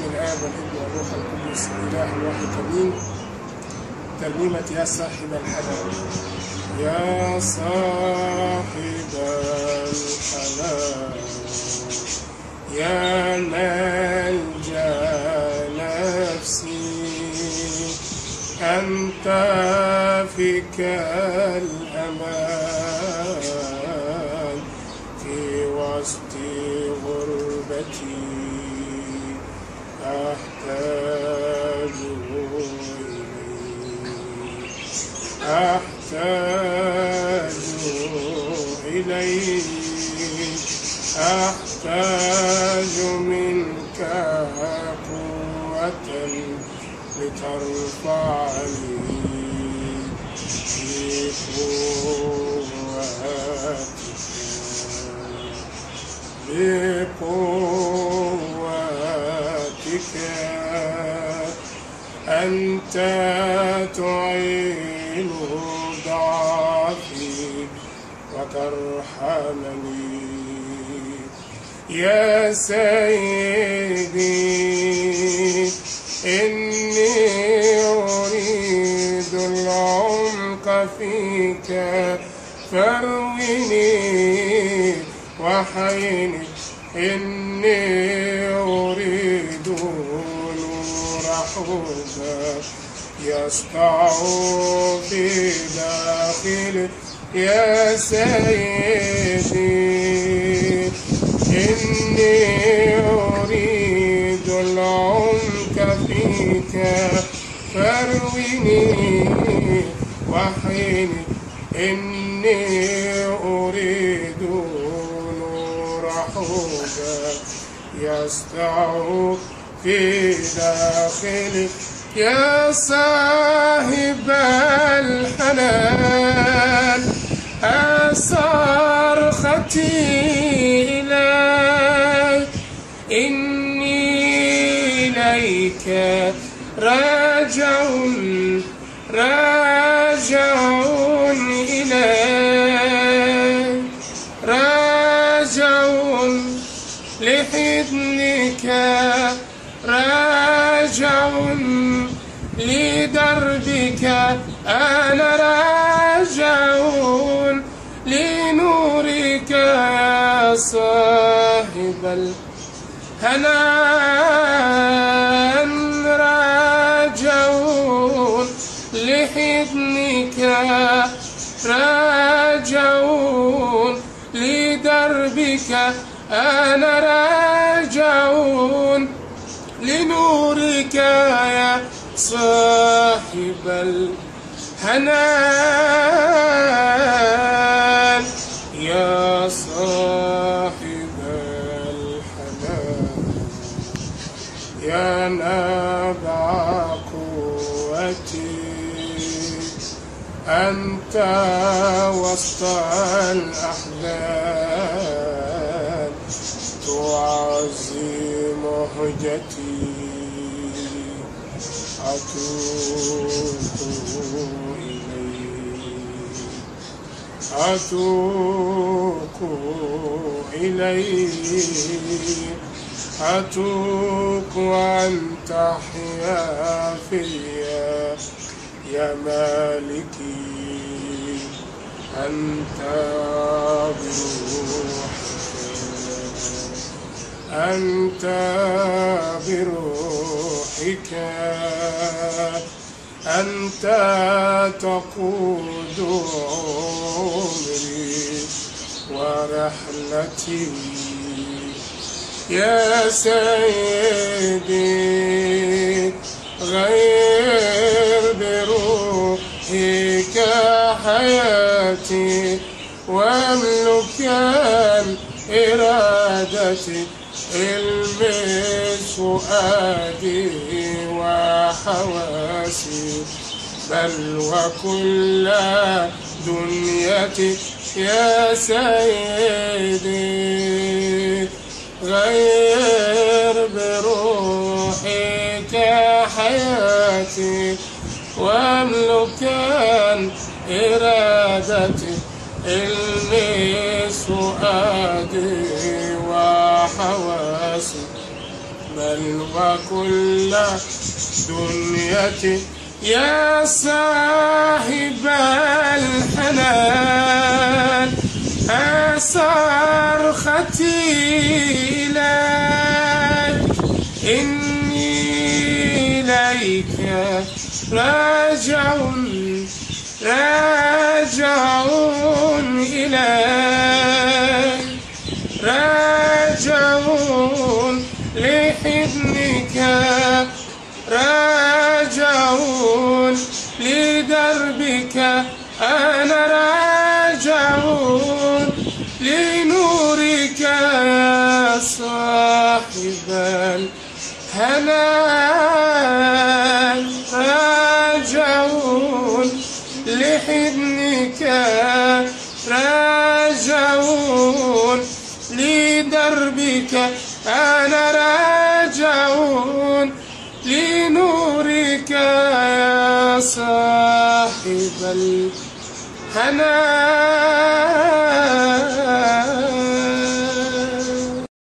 باسم الآب والابن والروح القدس الإله الواحد آمين. ترنيمة يا صاحب الحنان. يا صاحب الحنان يا ملجأ نفسي، أنت فيك الأمان في وسط غربتي، أحتاج إليك، أحتاج منك قوة لترفعني بقوتك، أنت تعين ضعفي وترحمني. يا سيدي إني أريد العمق فيك، فارويني وحيني، إني أريد نور حبك يسطع في داخلي. يا سيدي إني أريد العمق فيك، فارويني وحيني، إني أريد نور حبك يسطع في داخلي. يا صاحب الحنان صرختي إليك، إني إليك راجع إليك، راجع لحضنك، راجع لدربك، أنا راجع لنورك. يا صاحب الحنان راجع لحضنك، راجع لدربك، أنا راجع لنورك. يا صاحب الحنان، يا صاحب الحنان، يا نبع قوتي، أنت وسط الأحزان تعزي مهجتي. أتوق إليك، أتوق أن تحيا فيا يا مالكي، أنت بروحك، أنت تقود عمري ورحلتي. يا سيدي غير بروحك حياتي، واملك إرادتي، المس فؤادي وحواسي، بل وكل دنيتي. يا سيدي غير بروحك حياتي، واملكا إرادتي، المس فؤادي وحواسي، بل وكل دنيتي يا صاحب الحنان صرختي إليك إني إليك راجع إليك راجع لحضنك راجع لدربك أنا راجع لنورك يا صاحب الحنان راجع لحضنك راجع لدربك أنا راجع لنورك يا صاحب الحنان.